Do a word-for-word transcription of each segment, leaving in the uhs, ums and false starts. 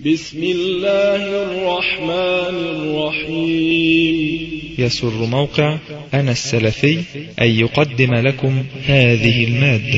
بسم الله الرحمن الرحيم. يسر موقع أنا السلفي أن يقدم لكم هذه المادة.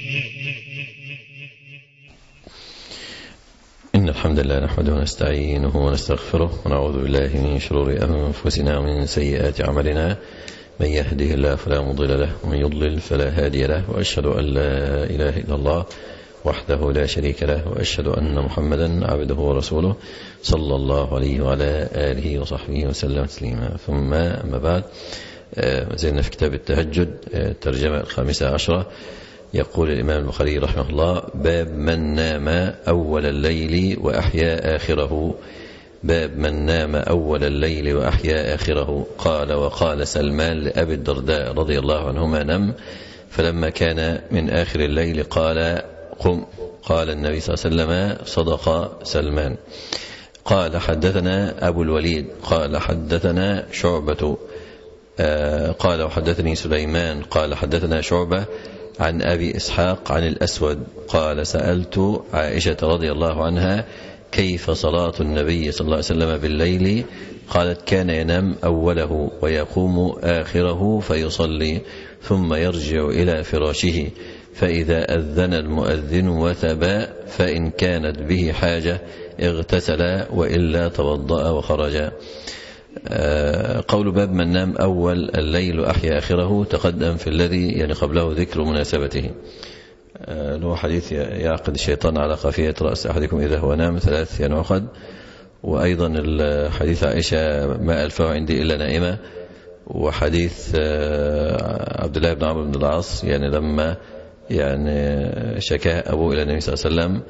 إن الحمد لله نحمده ونستعينه ونستغفره ونعوذ بالله من شرور أنفسنا ومن سيئات أعمالنا. من يهده الله فلا مضل له ومن يضلل فلا هادي له، وأشهد أن لا إله إلا الله وحده لا شريك له، وأشهد أن محمدا عبده ورسوله صلى الله عليه وعلى آله وصحبه وسلم تسليما. ثم أما بعد، زلنا في كتاب التهجد الترجمة الخامسة عشرة. يقول الإمام البخاري رحمه الله: باب من نام أول الليل وأحيا آخره. باب من نام أول الليل وأحيا آخره. قال: وقال سلمان لأبي الدرداء رضي الله عنهما: نم، فلما كان من آخر الليل قال: قم. قال النبي صلى الله عليه وسلم: صدق سلمان. قال: حدثنا أبو الوليد قال: حدثنا شعبة آه قال: وحدثني سليمان قال: حدثنا شعبة عن أبي إسحاق عن الأسود قال: سألت عائشة رضي الله عنها: كيف صلاة النبي صلى الله عليه وسلم بالليل؟ قالت: كان ينام أوله ويقوم آخره فيصلي، ثم يرجع إلى فراشه، فإذا أذن المؤذن وثب، فإن كانت به حاجة اغتسل، وإلا توضأ وخرج. قول باب من نام أول الليل وأحيا آخره تقدم في الذي يعني قبله ذكر مناسبته. له حديث: يعقد الشيطان على قافية رأس أحدكم إذا هو نام ثلاث ينعقد. وأيضا الحديث عائشة: ما ألفه عندي إلا نائمة. وحديث عبد الله بن عمرو بن العاص يعني لما يعني شكاه أبوه إلى النبي صلى الله عليه وسلم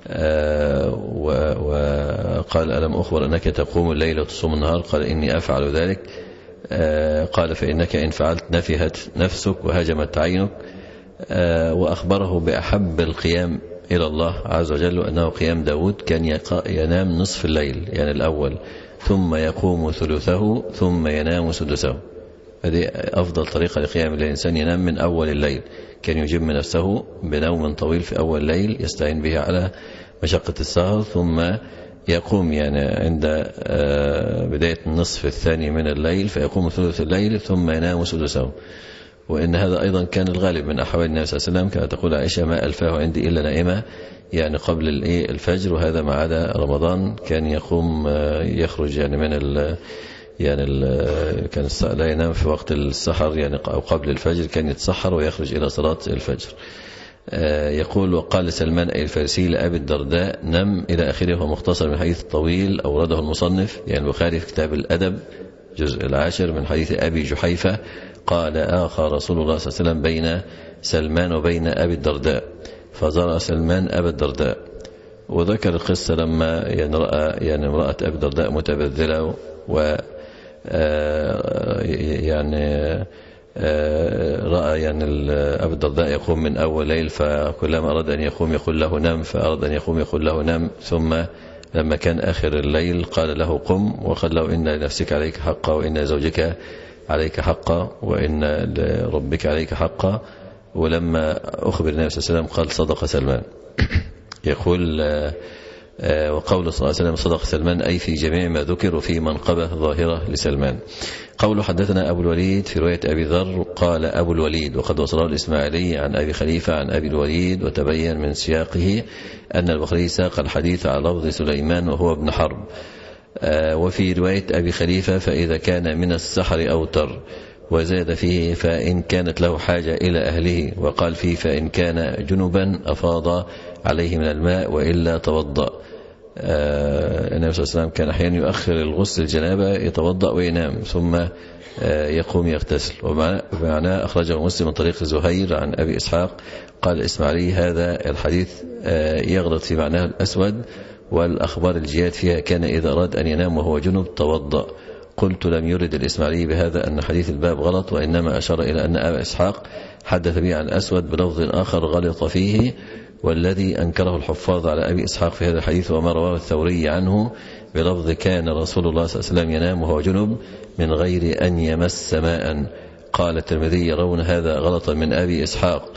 وقال: ألم أخبر أنك تقوم الليل وتصوم النهار؟ قال: إني أفعل ذلك. قال: فإنك إن فعلت نفهت نفسك وهجمت عينك. وأخبره بأحب القيام إلى الله عز وجل، أنه قيام داود كان ينام نصف الليل يعني الأول، ثم يقوم ثلثه، ثم ينام سدسه. هذه أفضل طريقة لقيام الليل، الإنسان ينام من أول الليل، كان يجم نفسه بنوم طويل في أول الليل يستعين به على مشقة السهر، ثم يقوم يعني عند بداية النصف الثاني من الليل فيقوم ثلث الليل، ثم ينام سدسه. وإن هذا أيضا كان الغالب من أحوال النبي صلى الله عليه وسلم، كما تقول عائشة: ما ألفاه عندي إلا نائمة، يعني قبل الفجر، وهذا ما عدا رمضان كان يقوم يخرج يعني من ال يعني ال كان لا ينام في وقت السحر يعني أو قبل الفجر، كان يتسحر ويخرج إلى صلاة الفجر. يقول: وقال سلمان أي الفارسي لأبي الدرداء: نم، إلى آخره. هو مختصر من حديث طويل أورده المصنف يعني البخاري في كتاب الأدب جزء العاشر من حديث أبي جحيفة قال: آخى رسول الله صلى الله عليه وسلم بين سلمان وبين أبي الدرداء، فزار سلمان أبا الدرداء. وذكر القصة لما يعني رأى يعني امرأة أبي الدرداء متبذلة، و يعني رأى يعني أبي الدرداء يقوم من أول ليل، فكلما أراد أن يقوم يقول له نم، فأراد أن يقوم يقول له نم. ثم لما كان آخر الليل قال له: قم، وقال له: إن لنفسك عليك حقا، وإن زوجك عليك حقا، وإن لربك عليك حقا. ولما أخبر النبي صلى الله عليه وسلم قال: صدق سلمان. يقول: وقول صلى الله عليه وسلم صدق سلمان أي في جميع ما ذكر، وفي منقبة ظاهرة لسلمان. قول حدثنا أبو الوليد في رواية أبي ذر قال أبو الوليد، وقد وصله الإسماعيلي عن أبي خليفة عن أبي الوليد، وتبين من سياقه أن البخاري ساق الحديث على لفظ سليمان وهو ابن حرب. وفي رواية أبي خليفة: فإذا كان من السحر أوتر، وزاد فيه: فإن كانت له حاجة إلى أهله، وقال فيه: فإن كان جنبا أفاض عليه من الماء، وإلا توضأ. النبي صلى الله عليه وسلم كان أحيانا يؤخر الغسل الجنابة، يتوضأ وينام، ثم يقوم يغتسل. ومعناه أخرجه مسلم من طريق زهير عن أبي إسحاق قال الإسماعيلي: هذا الحديث يغلط في معناه الأسود، والأخبار الجياد فيها كان إذا أراد أن ينام وهو جنب توضأ. قلت: لم يرد الإسماعيلي بهذا أن حديث الباب غلط، وإنما أشار إلى أن أبا إسحاق حدث به عن الأسود بلفظ آخر غلط فيه، والذي أنكره الحفاظ على أبي إسحاق في هذا الحديث وما رواه الثوري عنه بلفظ: كان رسول الله صلى الله عليه وسلم ينام وهو جنب من غير أن يمس ماء. قال الترمذي: يرون هذا غلطا من أبي إسحاق.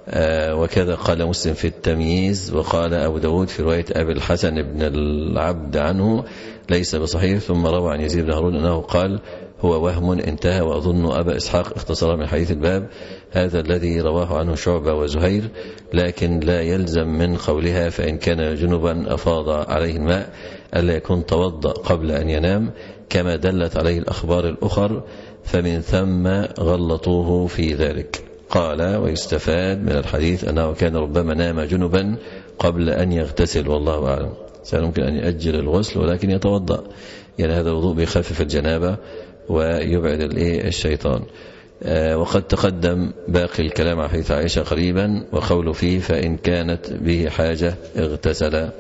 وكذا قال مسلم في التمييز، وقال أبو داود في رواية أبي الحسن بن العبد عنه ليس بصحيح. ثم روى عن يزيد بن هارون أنه قال هو وهم انتهى، وأظن أبا إسحاق اختصر من حديث الباب هذا الذي رواه عنه شعبة وزهير، لكن لا يلزم من قولها فإن كان جنبا أفاض عليه الماء ألا يكون توضأ قبل أن ينام، كما دلت عليه الأخبار الأخر، فمن ثم غلطوه في ذلك. قال ويستفاد من الحديث أنه كان ربما نام جنبا قبل أن يغتسل، والله أعلم. سيمكن أن يأجل الغسل ولكن يتوضأ، يعني هذا الوضوء بيخفف الجنابة ويبعد الشيطان. وقد تقدم باقي الكلام عن حديث عائشة قريبا، وقول فيه فإن كانت به حاجة اغتسل.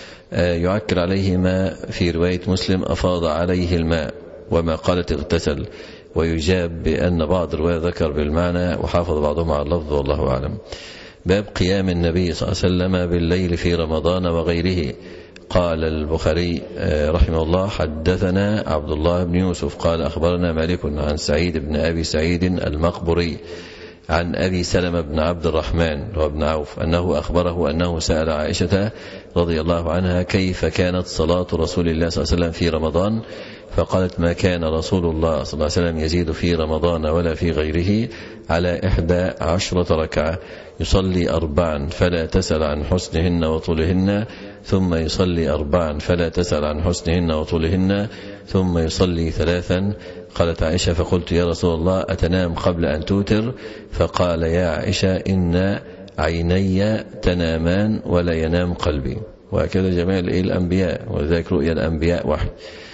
يعكر عليه ما في رواية مسلم أفاض عليه الماء، وما قالت اغتسل، ويجاب بأن بعض الرواية ذكر بالمعنى وحافظ بعضهم على اللفظ، والله أعلم. باب قيام النبي صلى الله عليه وسلم بالليل في رمضان وغيره. قال البخاري رحمه الله حدثنا عبد الله بن يوسف قال أخبرنا مالك عن سعيد بن أبي سعيد المقبري عن أبي سلمة بن عبد الرحمن وابن عوف أنه أخبره أنه سأل عائشة رضي الله عنها كيف كانت صلاة رسول الله صلى الله عليه وسلم في رمضان، فقالت ما كان رسول الله صلى الله عليه وسلم يزيد في رمضان ولا في غيره على إحدى عشرة ركعة، يصلي أربعا فلا تسأل عن حسنهن وطولهن، ثم يصلي أربعا فلا تسأل عن حسنهن وطولهن، ثم يصلي ثلاثا. قالت عائشة فقلت يا رسول الله أتنام قبل أن توتر؟ فقال يا عائشة إن عيني تنامان ولا ينام قلبي. وهكذا جميع الأنبياء، وذلك رؤيا الأنبياء واحد،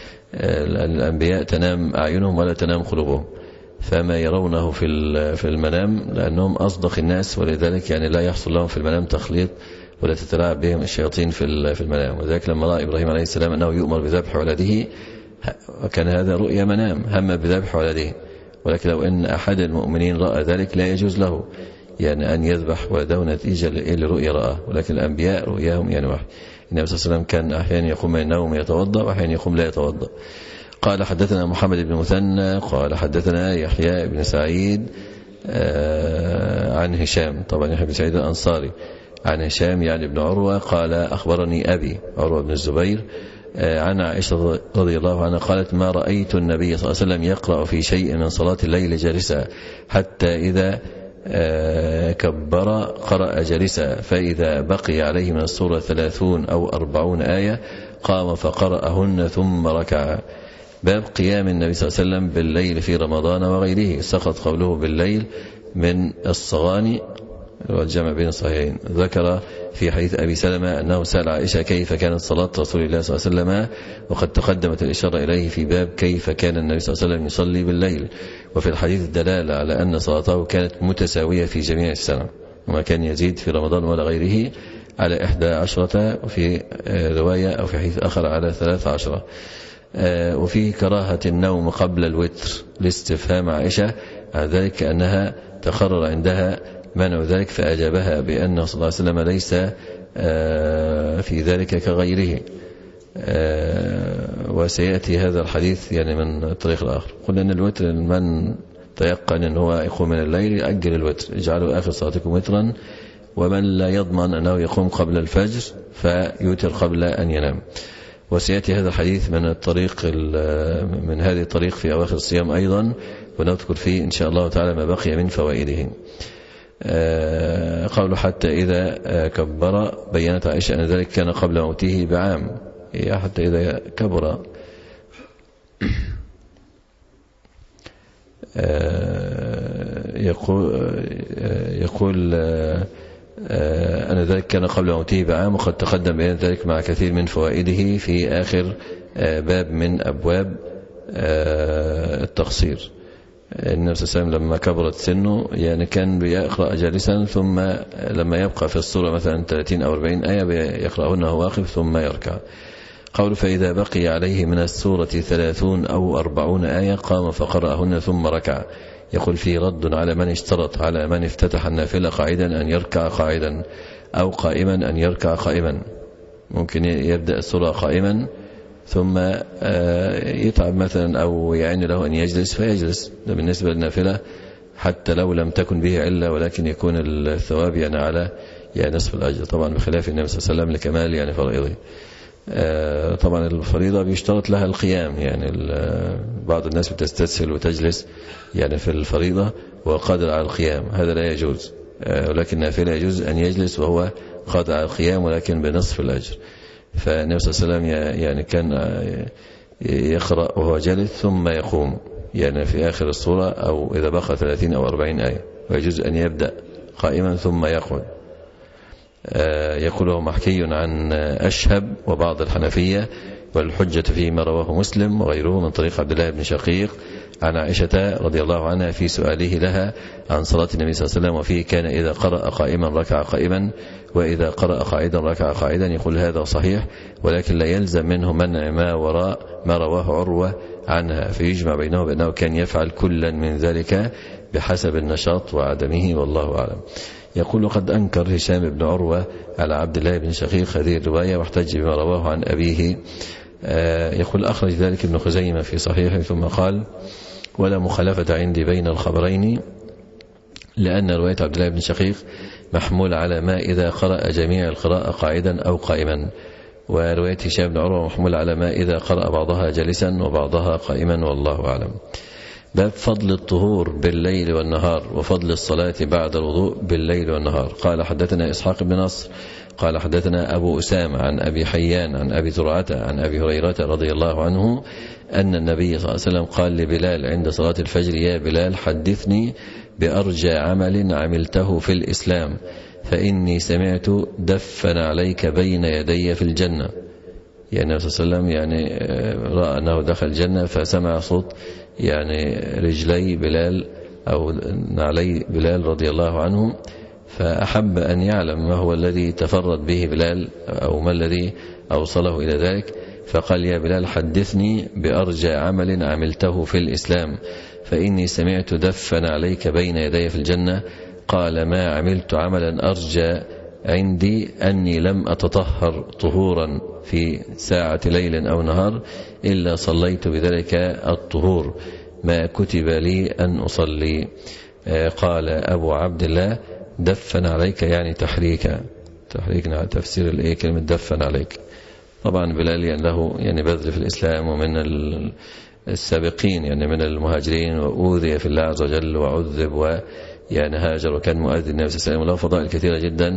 الأنبياء تنام أعينهم ولا تنام قلوبهم، فما يرونه في المنام لأنهم أصدق الناس، ولذلك يعني لا يحصل لهم في المنام تخليط ولا تتلاعب بهم الشياطين في المنام. وذلك لما رأى إبراهيم عليه السلام أنه يؤمر بذبح ولده وكان هذا رؤيا منام، هم بذبح ولده، ولكن لو أن أحد المؤمنين رأى ذلك لا يجوز له يعني أن يذبح ولده نتيجة لرؤيا رأى، ولكن الأنبياء رؤياهم يعني واحد. النبي صلى الله عليه وسلم كان أحيانا يقوم من النوم يتوضأ وأحيانا يقوم لا يتوضأ. قال حدثنا محمد بن مثنى قال حدثنا يحيى بن سعيد عن هشام، طبعا يحيى بن سعيد الأنصاري، عن هشام يعني ابن عروة قال أخبرني أبي عروة بن الزبير عن عائشة رضي الله عنها قالت ما رأيت النبي صلى الله عليه وسلم يقرأ في شيء من صلاة الليل جالسا حتى إذا كبر قرأ جالسا، فإذا بقي عليه من السورة ثلاثون أو أربعون آية قام فقرأهن ثم ركع. باب قيام النبي صلى الله عليه وسلم بالليل في رمضان وغيره. سقط قوله بالليل من الصغاني والجمع بين الصحيحين. ذكر في حديث أبي سلمة أنه سأل عائشة كيف كانت صلاة رسول الله صلى الله عليه وسلم، وقد تقدمت الإشارة إليه في باب كيف كان النبي صلى الله عليه وسلم يصلي بالليل، وفي الحديث الدلالة على أن صلاته كانت متساوية في جميع السنة، وما كان يزيد في رمضان ولا غيره على إحدى عشرة، وفي رواية أو في حديث آخر على ثلاث عشرة. وفي كراهة النوم قبل الوتر لاستفهام عائشة على ذلك أنها تقرر عندها منع ذلك، فأجابها بأنه صلى الله عليه وسلم ليس في ذلك كغيره. وسيأتي هذا الحديث يعني من الطريق الآخر. قلنا أن الوتر من تيقن أن هو يقوم من الليل يأجل الوتر، اجعلوا آخر صلاتكم وترا، ومن لا يضمن أنه يقوم قبل الفجر فيوتر قبل أن ينام. وسيأتي هذا الحديث من الطريق من هذه الطريق في أواخر الصيام أيضا، ونذكر فيه إن شاء الله تعالى ما بقي من فوائده. قوله حتى إذا كبر بينت عائشة أن ذلك كان قبل موته بعام، حتى إذا كبر يقول يقول أن ذلك كان قبل موته بعام، وقد تقدم بيان ذلك مع كثير من فوائده في آخر باب من أبواب التقصير. النبي صلى الله عليه وسلم لما كبرت سنه يعني كان بيقرأ جالسا، ثم لما يبقى في الصورة مثلا ثلاثين أو أربعين آية يقرأهن وهو واقف ثم يركع. قول فإذا بقي عليه من السورة ثلاثون أو أربعون آية قام فقرأهن ثم ركع. يقول فيه رد على من اشترط على من افتتح النافلة قاعدا أن يركع قاعدا، أو قائما أن يركع قائما. ممكن يبدأ السورة قائما ثم يتعب مثلا أو يعين له أن يجلس فيجلس، ده بالنسبة للنافلة حتى لو لم تكن به علة، ولكن يكون الثواب يعني على يعني نصف الأجر، طبعا بخلاف النبي صلى الله عليه وسلم لكمال يعني فرائضه. طبعا الفريضة بيشترط لها القيام، يعني بعض الناس بتستسهل وتجلس يعني في الفريضة وقادر على القيام، هذا لا يجوز، ولكن النافلة يجوز أن يجلس وهو قادر على القيام ولكن بنصف الأجر. فالنبي صلى الله عليه وسلم يعني كان يقرأ وهو جالس ثم يقوم، يعني في آخر الصورة أو إذا بقى ثلاثين أو أربعين آية، ويجوز أن يبدأ قائما ثم يقعد. يقوله محكي عن أشهب وبعض الحنفية، والحجة فيما رواه مسلم وغيره من طريق عبد الله بن شقيق عن عائشة رضي الله عنها في سؤاله لها عن صلاة النبي صلى الله عليه وسلم، وفيه كان إذا قرأ قائما ركع قائما، وإذا قرأ قاعدا ركع قاعدا. يقول هذا صحيح، ولكن لا يلزم منه منع ما وراء ما رواه عروة عنها، فيجمع بينه بأنه كان يفعل كلا من ذلك بحسب النشاط وعدمه، والله أعلم. يقول قد أنكر هشام بن عروة على عبد الله بن شقيق هذه الرواية، واحتج بما رواه عن أبيه. يقول أخرج ذلك ابن خزيمة في صحيحه، ثم قال ولا مخالفة عندي بين الخبرين، لأن رواية عبد الله بن شقيق محمول على ما إذا قرأ جميع القراءة قاعدا أو قائما، ورواية هشام بن عروة محمول على ما إذا قرأ بعضها جالسا وبعضها قائما، والله أعلم. باب فضل الطهور بالليل والنهار وفضل الصلاة بعد الوضوء بالليل والنهار. قال حدثنا إسحاق بن نصر قال حدثنا أبو أسامة عن أبي حيان عن أبي زرعة عن أبي هريرة رضي الله عنه أن النبي صلى الله عليه وسلم قال لبلال عند صلاة الفجر يا بلال حدثني بأرجى عمل عملته في الإسلام، فإني سمعت دفن عليك بين يدي في الجنة. يعني النبي صلى الله عليه وسلم يعني رأى أنه دخل الجنة، فسمع صوت يعني رجلي بلال أو نعلي بلال رضي الله عنه، فأحب أن يعلم ما هو الذي تفرد به بلال أو ما الذي أوصله إلى ذلك، فقال يا بلال حدثني بأرجى عمل عملته في الإسلام، فإني سمعت دفن عليك بين يدي في الجنة. قال ما عملت عملا أرجى عندي أني لم أتطهر طهورا في ساعة ليل أو نهار إلا صليت بذلك الطهور ما كتب لي أن أصلي. قال أبو عبد الله دفن عليك يعني تحريكا، تحريكنا على تفسير الإيه كلمة دفن عليك. طبعا بلال يعني له يعني بذل في الإسلام ومن السابقين يعني من المهاجرين، وأوذي في الله عز وجل وعذب ويعني هاجر، وكان مؤذن النبي صلى الله عليه وسلم، وله فضائل كثيرة جدا،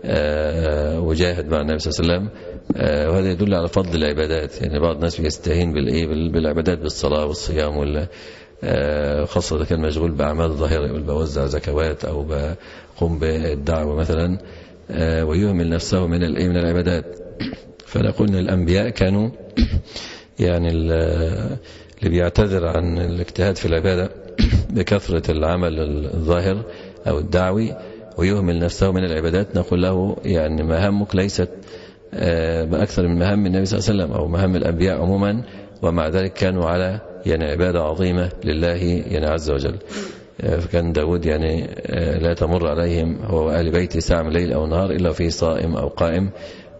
وجاهد مع النبي صلى الله عليه وسلم. وهذا يدل على فضل العبادات. يعني بعض الناس بيستهين بالإيه بالعبادات بالصلاة والصيام ولا خاصة إذا كان مشغول بأعمال الظاهرة، يقول بوزع زكوات أو بقوم بالدعوة مثلا، ويهمل نفسه من الإيه من العبادات. فنقول إن الأنبياء كانوا يعني اللي بيعتذر عن الاجتهاد في العبادة بكثرة العمل الظاهر أو الدعوي ويهمل نفسه من العبادات، نقول له يعني مهامك ليست بأكثر من مهام النبي صلى الله عليه وسلم أو مهام الأنبياء عموما، ومع ذلك كانوا على يعني عبادة عظيمة لله يعني عز وجل. فكان داود يعني لا تمر عليهم هو وآل بيته ساعة من الليل أو نهار إلا فيه صائم أو قائم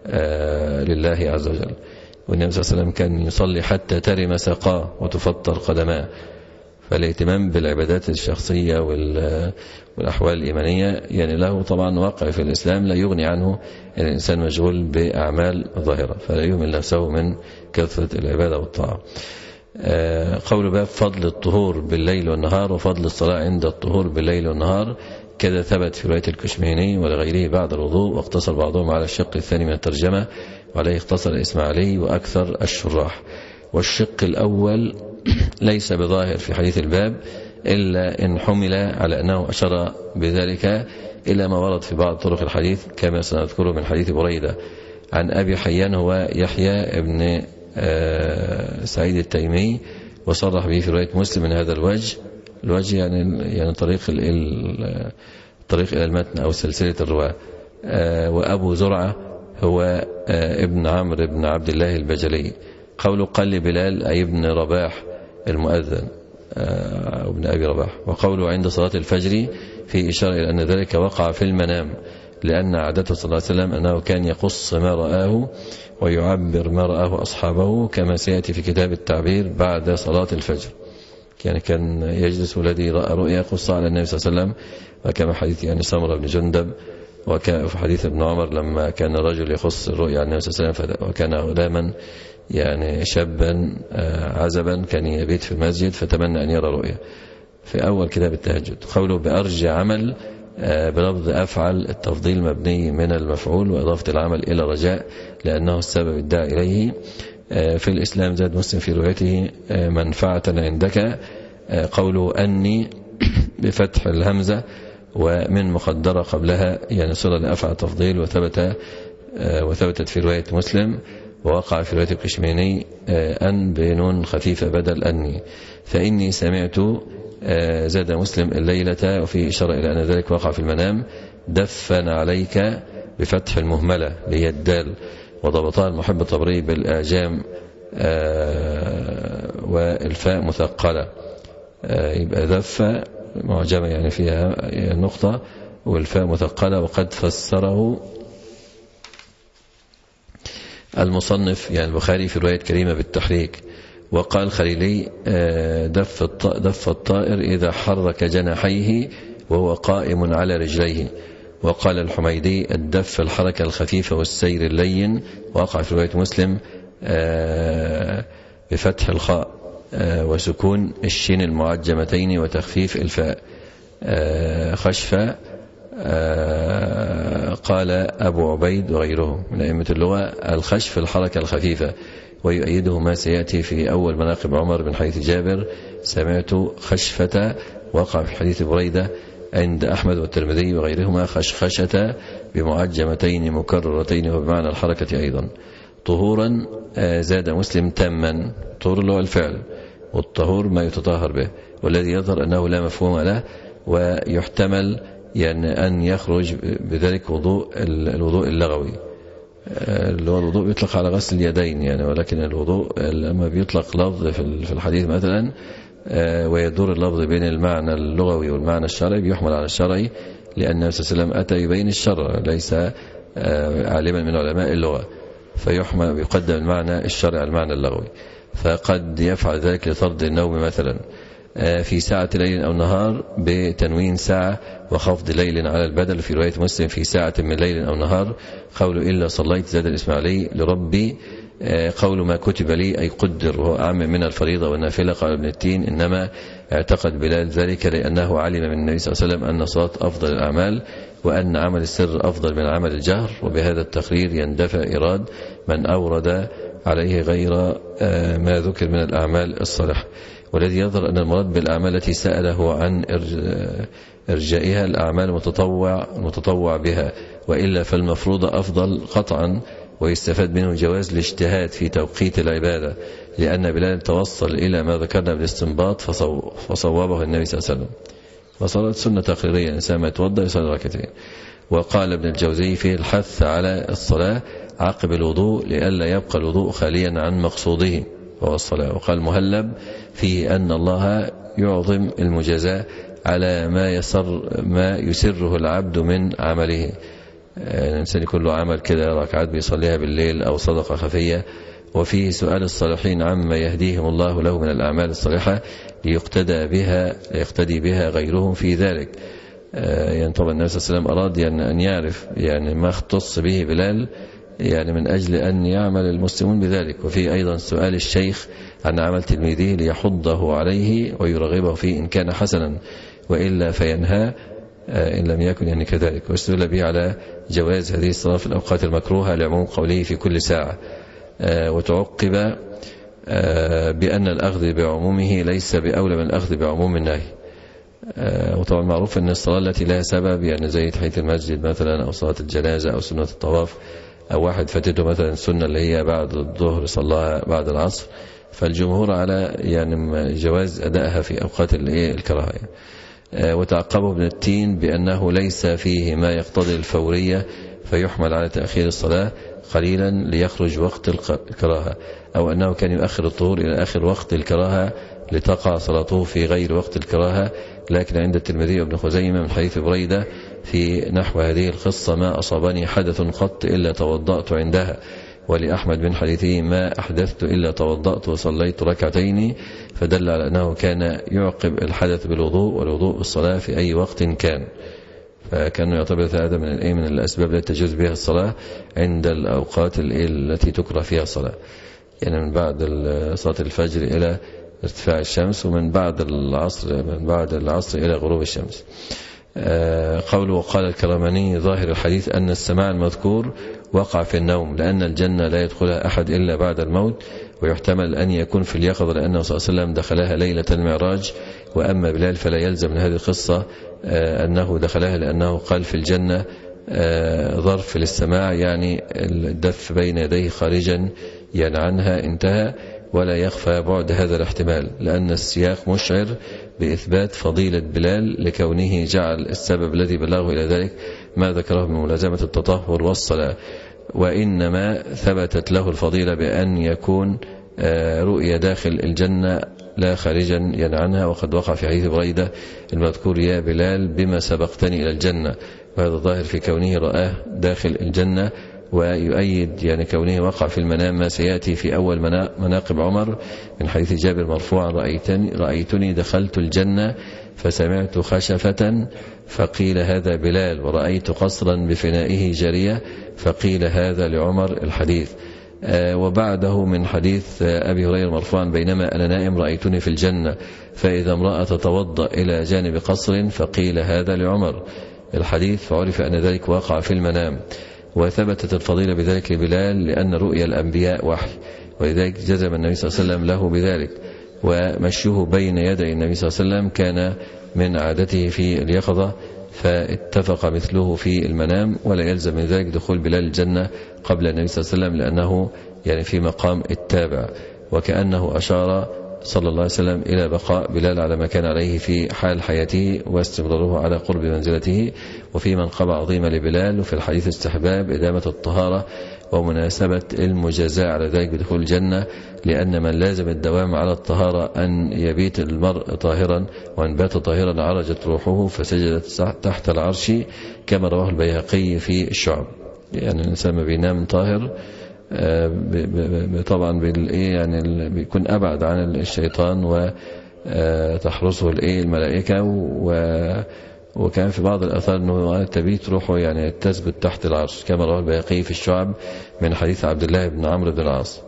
لله عز وجل. والنبي صلى الله عليه وسلم كان يصلي حتى ترم ساقاه وتفطر قدماه. فالاهتمام بالعبادات الشخصية والأحوال الإيمانية يعني له طبعا واقع في الإسلام لا يغني عنه الإنسان مشغول بأعمال ظاهرة، فلا يهمل نفسه من كثرة العبادة والطاعة. قول باب فضل الطهور بالليل والنهار وفضل الصلاة عند الطهور بالليل والنهار، كذا ثبت في رواية الكشميهني ولغيره بعد الوضوء، واقتصر بعضهم على الشق الثاني من الترجمة، وعليه اختصر الإسماعيلي وأكثر الشراح. والشق الأول ليس بظاهر في حديث الباب إلا إن حمل على أنه أشار بذلك إلى ما ورد في بعض طرق الحديث، كما سنذكره من حديث بريدة عن أبي حيان هو يحيى ابن سعيد التيمي، وصرح به في رواية مسلم من هذا الوجه. الوجه يعني يعني طريق الطريق إلى المتن أو سلسلة الرواة. وأبو زرعة هو ابن عمرو بن عبد الله البجلي. قوله قال بلال أي ابن رباح المؤذن أو ابن أبي رباح. وقوله عند صلاة الفجر في إشارة إلى أن ذلك وقع في المنام، لأن عادته صلى الله عليه وسلم أنه كان يقص ما رآه ويعبر ما رآه أصحابه، كما سيأتي في كتاب التعبير بعد صلاة الفجر. يعني كان يجلس الذي رأى رؤيا قص على النبي صلى الله عليه وسلم، وكما حديث يعني سمرة بن جندب، وكان في حديث ابن عمر لما كان الرجل يخص الرؤيا على النبي صلى الله عليه وسلم، وكان غلاما يعني شابا عزبا كان يبيت في المسجد فتمنى أن يرى رؤيا في أول كتاب التهجد. قوله بأرجى عمل بلفظ أفعل التفضيل مبني من المفعول وإضافة العمل إلى رجاء لأنه السبب الداعي إليه. في الإسلام زاد مسلم في روايته منفعة عندك، قوله أني بفتح الهمزة ومن مقدرة قبلها يعني صلة لأفعل تفضيل، وثبت وثبتت في رواية مسلم، ووقع في رواية القشميني أن بنون خفيفة بدل أني. فإني سمعت زاد مسلم الليلة، وفي إشارة إلى أن ذلك وقع في المنام. دفن عليك بفتح المهملة لهي الدال، وضبطها المحب الطبري بالآجام والفاء مثقلة، يبقى دفة معجمة يعني فيها نقطة والفاء مثقلة. وقد فسره المصنف يعني البخاري في رواية كريمة بالتحريك. وقال خليلي دف دف الطائر إذا حرك جناحيه وهو قائم على رجليه. وقال الحميدي الدف الحركة الخفيفة والسير اللين، وقع في رواية مسلم بفتح الخاء وسكون الشين المعجمتين وتخفيف الفاء. خشفة قال أبو عبيد وغيره من أئمة اللغة الخشف الحركة الخفيفة، ويؤيده ما سيأتي في أول مناقب عمر من حديث جابر سمعت خشفة، وقع في حديث بريدة عند أحمد والترمذي وغيرهما خشخشة بمعجمتين مكررتين وبمعنى الحركة أيضا. طهورا زاد مسلم تاما، طهور اللي هو الفعل، والطهور ما يتطهر به، والذي يظهر أنه لا مفهوم له، ويحتمل يعني أن يخرج بذلك وضوء الوضوء اللغوي اللي هو الوضوء بيطلق على غسل اليدين يعني، ولكن الوضوء لما بيطلق لفظ في الحديث مثلا ويدور اللفظ بين المعنى اللغوي والمعنى الشرعي بيحمل على الشرعي، لأن النبي صلى الله عليه وسلم أتى يبين الشرع ليس عالما من علماء اللغة، فيحمل يقدم المعنى الشرعي على المعنى اللغوي. فقد يفعل ذلك لطرد النوم مثلا في ساعة ليل أو نهار بتنوين ساعة وخفض ليل على البدل. في رواية مسلم في ساعة من ليل أو نهار. قول إلا صليت زاد الإسماعيلي لربي، قول ما كتب لي أي قدر، وهو أعم من الفريضة والنافلة. قال ابن التين إنما اعتقد بلال ذلك لأنه علم من النبي صلى الله عليه وسلم أن الصلاة أفضل الأعمال، وأن عمل السر أفضل من عمل الجهر. وبهذا التقرير يندفع إيراد من أورد عليه غير ما ذكر من الأعمال الصالحة. والذي يظهر أن المراد بالأعمال التي سأله عن إرجائها الأعمال المتطوع متطوع بها، وإلا فالمفروض أفضل قطعا. ويستفاد منه جواز الاجتهاد في توقيت العبادة، لأن بلال توصل إلى ما ذكرنا بالاستنباط فصوابه النبي صلى الله عليه وسلم. وصلاة سنة تقريرية، الإنسان ما يتوضأ يصلي ركعتين. وقال ابن الجوزي في الحث على الصلاة عقب الوضوء لئلا يبقى الوضوء خاليا عن مقصوده وهو الصلاة. وقال مهلب في أن الله يعظم المجازاة على ما يسر ما يسره العبد من عمله. الإنسان يكون له عمل كده ركعات بيصليها بالليل أو صدقة خفية. وفيه سؤال الصالحين عما يهديهم الله له من الأعمال الصالحة ليقتدى بها ليقتدي بها غيرهم في ذلك. يعني طبعا النبي صلى الله عليه وسلم أراد يعني أن يعرف يعني ما اختص به بلال يعني من أجل أن يعمل المسلمون بذلك. وفي أيضا سؤال الشيخ عن عمل تلميذه ليحضه عليه ويرغبه فيه إن كان حسنا، وإلا فينهى إن لم يكن يعني كذلك. واستدل به على جواز هذه الصلاة في الأوقات المكروهة لعموم قوله في كل ساعة. وتعقب بأن الأخذ بعمومه ليس بأولى من الأخذ بعموم النهي. وطبعا معروف أن الصلاة التي لها سبب يعني زي تحية المسجد مثلا أو صلاة الجنازة أو سنة الطواف، أو واحد فاتته مثلا السنة اللي هي بعد الظهر صلاها بعد العصر، فالجمهور على يعني جواز أدائها في أوقات الكراهة. وتعقبه ابن التين بأنه ليس فيه ما يقتضي الفورية فيحمل على تأخير الصلاة قليلا ليخرج وقت الكراهة، أو أنه كان يؤخر الطهور إلى آخر وقت الكراهة لتقع صلاته في غير وقت الكراهة. لكن عند الترمذي وابن خزيمة من حديث بريدة في نحو هذه القصة ما أصابني حدث قط إلا توضأت عندها، ولأحمد من حديثه ما أحدثت إلا توضأت وصليت ركعتين، فدل على أنه كان يعقب الحدث بالوضوء والوضوء بالصلاة في أي وقت كان، فكان يعتبر هذا من من الأسباب التي تجوز بها الصلاة عند الأوقات التي تكره فيها الصلاة، يعني من بعد صلاة الفجر إلى ارتفاع الشمس، ومن بعد العصر من بعد العصر إلى غروب الشمس. قوله وقال الكرماني ظاهر الحديث أن السماع المذكور وقع في النوم، لأن الجنة لا يدخلها أحد إلا بعد الموت، ويحتمل أن يكون في اليقظة لأنه صلى الله عليه وسلم دخلها ليلة المعراج. وأما بلال فلا يلزم من هذه القصة أنه دخلها، لأنه قال في الجنة ظرف للسماع، يعني الدف بين يديه خارجا يعني عنها، انتهى. ولا يخفى بعد هذا الاحتمال، لأن السياق مشعر بإثبات فضيلة بلال لكونه جعل السبب الذي بلغه إلى ذلك ما ذكره من ملازمة التطهر والصلاة، وإنما ثبتت له الفضيلة بأن يكون رؤية داخل الجنة لا خارجا ينعنها. وقد وقع في حديث بريدة المذكور يا بلال بما سبقتني إلى الجنة، وهذا ظاهر في كونه رآه داخل الجنة، ويؤيد يعني كونه وقع في المنام ما سيأتي في أول مناقب عمر من حديث جابر مرفوعا رأيتني, رأيتني دخلت الجنة فسمعت خشفة فقيل هذا بلال، ورأيت قصرا بفنائه جارية فقيل هذا لعمر الحديث. وبعده من حديث أبي هريرة مرفوعا بينما أنا نائم رأيتني في الجنة فإذا امرأة تتوضأ إلى جانب قصر فقيل هذا لعمر الحديث، فعرف أن ذلك وقع في المنام. وثبتت الفضيلة بذلك لبلال لأن رؤيا الأنبياء وحي، ولذلك جزم النبي صلى الله عليه وسلم له بذلك. ومشيه بين يدي النبي صلى الله عليه وسلم كان من عادته في اليقظة، فاتفق مثله في المنام، ولا يلزم من ذلك دخول بلال الجنة قبل النبي صلى الله عليه وسلم، لأنه يعني في مقام التابع. وكأنه أشار صلى الله عليه وسلم إلى بقاء بلال على ما كان عليه في حال حياته واستمراره على قرب منزلته. وفي منقبة عظيمة لبلال، وفي الحديث استحباب إدامة الطهارة ومناسبة المجازاة على ذلك بدخول الجنة، لأن من لازم الدوام على الطهارة أن يبيت المرء طاهرا، وأن بات طاهرا عرجت روحه فسجدت تحت العرش، كما رواه البيهقي في الشعب. يعني الإنسان ما بينام طاهر طبعا بالايه يعني بيكون ابعد عن الشيطان وتحرسه الايه الملائكه. وكان في بعض الاثار انه تبيت روحه يعني تثبت تحت العرش، كما رواه البيهقي في الشعب من حديث عبد الله بن عمرو بن العاص.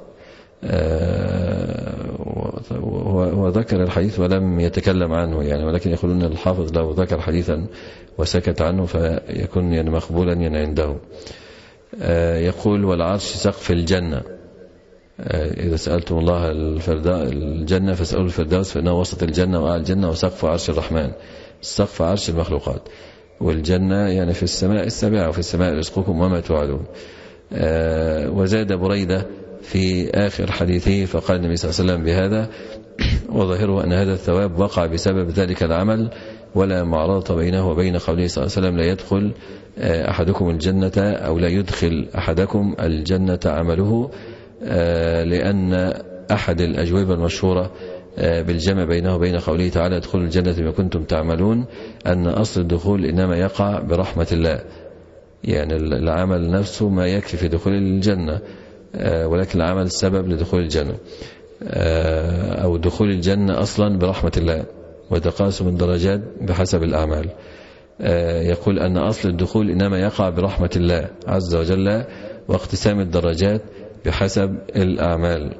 وذكر الحديث ولم يتكلم عنه يعني، ولكن يقولون الحافظ لو ذكر حديثا وسكت عنه فيكون يعني مقبولا يعني عنده. يقول والعرش سقف الجنة، إذا سألتم الله الجنة فاسألوا الفردوس فإنه وسط الجنة وأعلى الجنة وسقف عرش الرحمن. السقف عرش المخلوقات، والجنة يعني في السماء السابعة، وفي السماء رزقكم وما توعدون. وزاد بريدة في آخر حديثه فقال النبي صلى الله عليه وسلم بهذا وظاهره أن هذا الثواب وقع بسبب ذلك العمل، ولا معارضة بينه وبين قوله صلى الله عليه وسلم لا يدخل أحدكم الجنة أو لا يدخل أحدكم الجنة عمله، لأن أحد الأجوبة المشهورة بالجمع بينه وبين قوله تعالى ادخلوا الجنة بما كنتم تعملون، أن أصل الدخول إنما يقع برحمة الله، يعني العمل نفسه ما يكفي في دخول الجنة، ولكن العمل سبب لدخول الجنة، أو دخول الجنة أصلا برحمة الله، وتقاسم الدرجات بحسب الأعمال. يقول أن أصل الدخول إنما يقع برحمة الله عز وجل، واقتسام الدرجات بحسب الأعمال.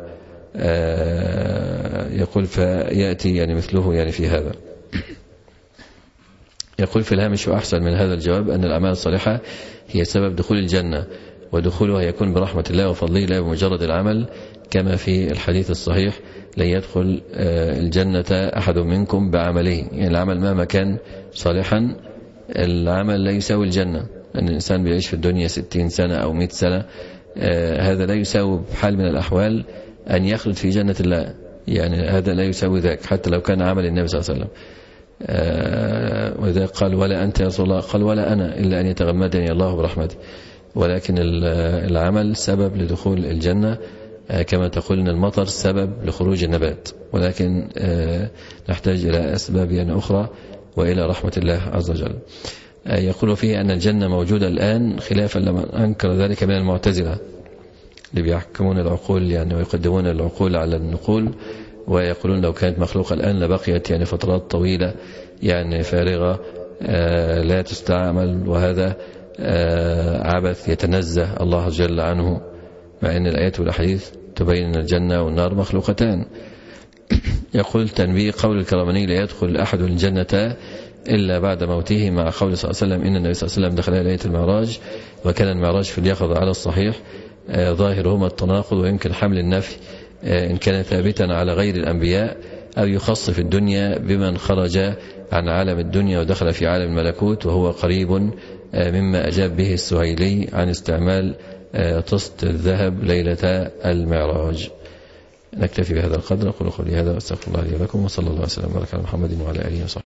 يقول فيأتي يعني مثله يعني في هذا. يقول في الهامش وأحسن من هذا الجواب أن الأعمال الصالحة هي سبب دخول الجنة، ودخولها يكون برحمة الله وفضله لا بمجرد العمل، كما في الحديث الصحيح لن يدخل الجنة أحد منكم بعمله، يعني العمل مهما كان صالحا العمل لا يساوي الجنة. أن الإنسان بيعيش في الدنيا ستين سنة أو مئة سنة، هذا لا يساوي بحال من الأحوال أن يخلد في جنة الله، يعني هذا لا يساوي ذاك حتى لو كان عمل النبي صلى الله عليه وسلم. وإذا قال ولا أنت يا رسول الله، قال ولا أنا إلا أن يتغمدني الله برحمته. ولكن العمل سبب لدخول الجنة، كما تقول أن المطر سبب لخروج النبات، ولكن نحتاج إلى أسباب يعني أخرى وإلى رحمة الله عز وجل. يقول فيه أن الجنة موجودة الآن خلافا لمن أنكر ذلك من المعتزلة، اللي بيحكمون العقول يعني ويقدمون العقول على النقول، ويقولون لو كانت مخلوقة الآن لبقيت يعني فترات طويلة يعني فارغة لا تستعمل، وهذا عبث يتنزه الله جل عنه، مع أن الآيات والأحاديث تبين أن الجنة والنار مخلوقتان. يقول تنبيه قول الكرماني: لا يدخل أحد الجنة إلا بعد موته، مع قول صلى الله عليه وسلم: إن النبي صلى الله عليه وسلم دخل ليلة المعراج، وكان المعراج في اليقظة على الصحيح. ظاهرهما التناقض، ويمكن حمل النفي إن كان ثابتا على غير الأنبياء، أو يخص في الدنيا بمن خرج عن عالم الدنيا ودخل في عالم الملكوت، وهو قريب مما أجاب به السهيلي عن استعمال طست الذهب ليلة المعراج. نكتفي بهذا القدر. أقول قولي هذا وأستغفر الله لي ولكم، وصلى الله وسلم وبارك على محمد وعلى آله وصحبه.